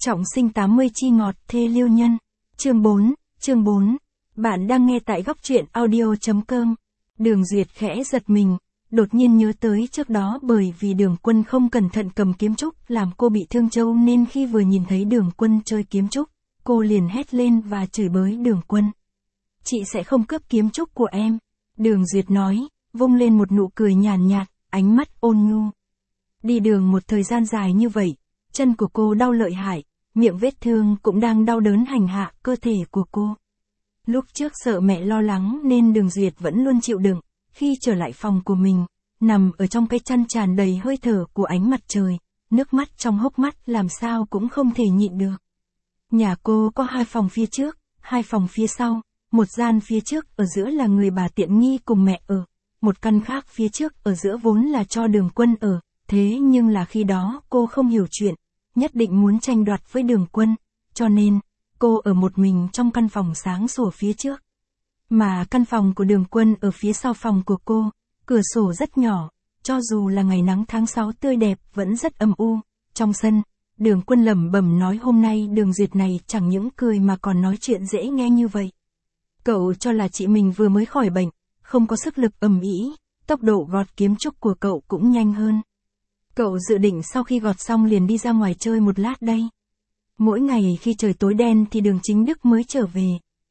Trọng sinh 80 chi ngọt thê liêu nhân. Chương 4. Bạn đang nghe tại góc truyện audio.com. Đường Duyệt khẽ giật mình, đột nhiên nhớ tới trước đó bởi vì Đường Quân không cẩn thận cầm kiếm trúc làm cô bị thương châu nên khi vừa nhìn thấy Đường Quân chơi kiếm trúc, cô liền hét lên và chửi bới Đường Quân. Chị sẽ không cướp kiếm trúc của em. Đường Duyệt nói, vung lên một nụ cười nhàn nhạt, ánh mắt ôn nhu. Đi đường một thời gian dài như vậy, chân của cô đau lợi hại, miệng vết thương cũng đang đau đớn hành hạ cơ thể của cô. Lúc trước sợ mẹ lo lắng nên Đường Duyệt vẫn luôn chịu đựng, khi trở lại phòng của mình, nằm ở trong cái chăn tràn đầy hơi thở của ánh mặt trời, nước mắt trong hốc mắt làm sao cũng không thể nhịn được. Nhà cô có 2 phòng phía trước, 2 phòng phía sau, một gian phía trước ở giữa là người bà tiện nghi cùng mẹ ở, một căn khác phía trước ở giữa vốn là cho Đường Quân ở, thế nhưng là khi đó cô không hiểu chuyện, nhất định muốn tranh đoạt với Đường Quân, cho nên, cô ở một mình trong căn phòng sáng sủa phía trước. Mà căn phòng của Đường Quân ở phía sau phòng của cô, cửa sổ rất nhỏ, cho dù là ngày nắng tháng 6 tươi đẹp vẫn rất âm u. Trong sân, Đường Quân lẩm bẩm nói hôm nay Đường Duyệt này chẳng những cười mà còn nói chuyện dễ nghe như vậy. Cậu cho là chị mình vừa mới khỏi bệnh, không có sức lực ầm ĩ, tốc độ gọt kiếm trúc của cậu cũng nhanh hơn. Cậu dự định sau khi gọt xong liền đi ra ngoài chơi một lát đây. Mỗi ngày khi trời tối đen thì Đường Chính Đức mới trở về.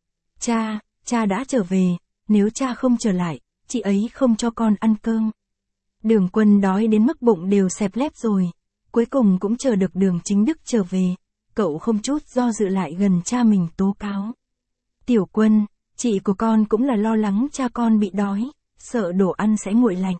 Cha đã trở về, nếu cha không trở lại, chị ấy không cho con ăn cơm. Đường Quân đói đến mức bụng đều xẹp lép rồi, cuối cùng cũng chờ được Đường Chính Đức trở về, cậu không chút do dự lại gần cha mình tố cáo. Tiểu Quân, chị của con cũng là lo lắng cha con bị đói, sợ đồ ăn sẽ nguội lạnh.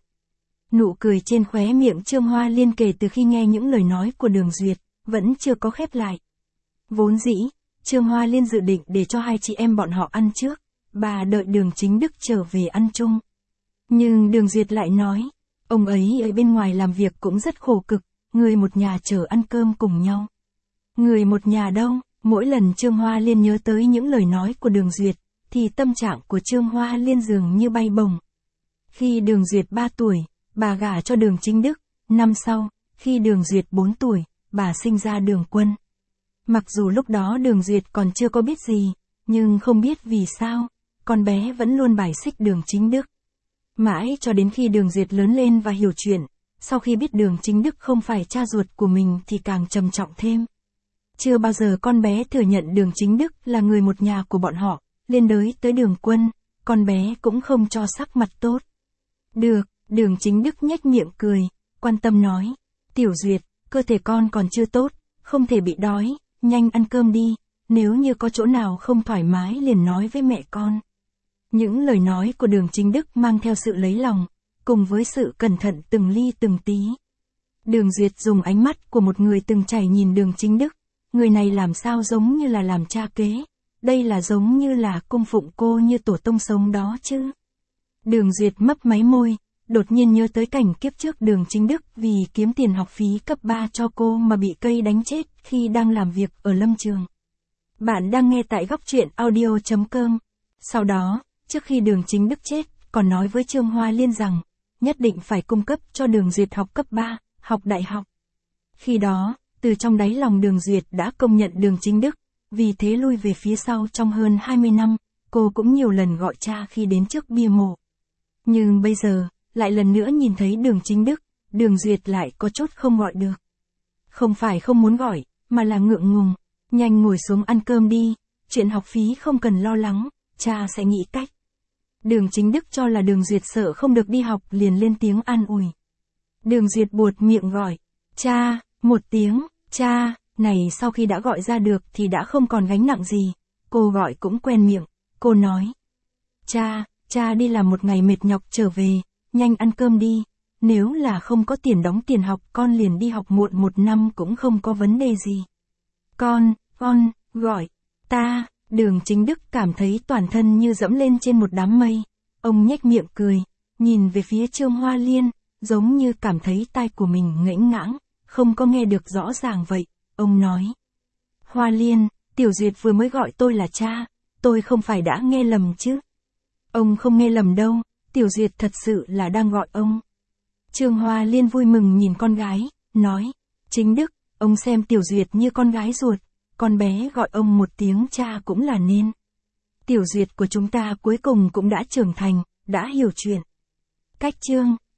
Nụ cười trên khóe miệng Trương Hoa Liên kể từ khi nghe những lời nói của Đường Duyệt, vẫn chưa có khép lại. Vốn dĩ, Trương Hoa Liên dự định để cho 2 chị em bọn họ ăn trước, bà đợi Đường Chính Đức trở về ăn chung. Nhưng Đường Duyệt lại nói, ông ấy ở bên ngoài làm việc cũng rất khổ cực, người một nhà chờ ăn cơm cùng nhau. Người một nhà đâu? Mỗi lần Trương Hoa Liên nhớ tới những lời nói của Đường Duyệt, thì tâm trạng của Trương Hoa Liên dường như bay bổng. Khi Đường Duyệt 3 tuổi, bà gả cho Đường Chính Đức, năm sau, khi Đường Duyệt 4 tuổi, bà sinh ra Đường Quân. Mặc dù lúc đó Đường Duyệt còn chưa có biết gì, nhưng không biết vì sao, con bé vẫn luôn bài xích Đường Chính Đức. Mãi cho đến khi Đường Duyệt lớn lên và hiểu chuyện, sau khi biết Đường Chính Đức không phải cha ruột của mình thì càng trầm trọng thêm. Chưa bao giờ con bé thừa nhận Đường Chính Đức là người một nhà của bọn họ, liên đới tới Đường Quân, con bé cũng không cho sắc mặt tốt. Được, Đường Chính Đức nhếch miệng cười, quan tâm nói, Tiểu Duyệt, cơ thể con còn chưa tốt, không thể bị đói, nhanh ăn cơm đi, nếu như có chỗ nào không thoải mái liền nói với mẹ con. Những lời nói của Đường Chính Đức mang theo sự lấy lòng, cùng với sự cẩn thận từng ly từng tí. Đường Duyệt dùng ánh mắt của một người từng trải nhìn Đường Chính Đức, người này làm sao giống như là làm cha kế, đây là giống như là cung phụng cô như tổ tông sống đó chứ. Đường Duyệt mấp máy môi, đột nhiên nhớ tới cảnh kiếp trước Đường Chính Đức vì kiếm tiền học phí cấp 3 cho cô mà bị cây đánh chết khi đang làm việc ở lâm trường. Bạn đang nghe tại góc truyện audio.com. Sau đó, trước khi Đường Chính Đức chết, còn nói với Trương Hoa Liên rằng, nhất định phải cung cấp cho Đường Duyệt học cấp 3, học đại học. Khi đó, từ trong đáy lòng Đường Duyệt đã công nhận Đường Chính Đức, vì thế lui về phía sau trong hơn 20 năm, cô cũng nhiều lần gọi cha khi đến trước bia mộ. Nhưng bây giờ, lại lần nữa nhìn thấy Đường Chính Đức, Đường Duyệt lại có chút không gọi được. Không phải không muốn gọi, mà là ngượng ngùng. Nhanh ngồi xuống ăn cơm đi, chuyện học phí không cần lo lắng, cha sẽ nghĩ cách. Đường Chính Đức cho là Đường Duyệt sợ không được đi học liền lên tiếng an ủi. Đường Duyệt buột miệng gọi, cha, một tiếng, cha, này sau khi đã gọi ra được thì đã không còn gánh nặng gì, cô gọi cũng quen miệng, cô nói. Cha đi làm một ngày mệt nhọc trở về, nhanh ăn cơm đi, nếu là không có tiền đóng tiền học con liền đi học muộn 1 năm cũng không có vấn đề gì. Con, gọi, ta, Đường Chính Đức cảm thấy toàn thân như dẫm lên trên một đám mây, ông nhếch miệng cười, nhìn về phía Trương Hoa Liên, giống như cảm thấy tai của mình ngãnh ngãng, không có nghe được rõ ràng vậy, ông nói. Hoa Liên, Tiểu Duyệt vừa mới gọi tôi là cha, tôi không phải đã nghe lầm chứ? Ông không nghe lầm đâu, Tiểu Duyệt thật sự là đang gọi ông. Trương Hoa Liên vui mừng nhìn con gái, nói, Chính Đức, Ông xem Tiểu Duyệt như con gái ruột, con bé gọi ông một tiếng cha cũng là nên. Tiểu Duyệt của chúng ta cuối cùng cũng đã trưởng thành, đã hiểu chuyện. Cách chương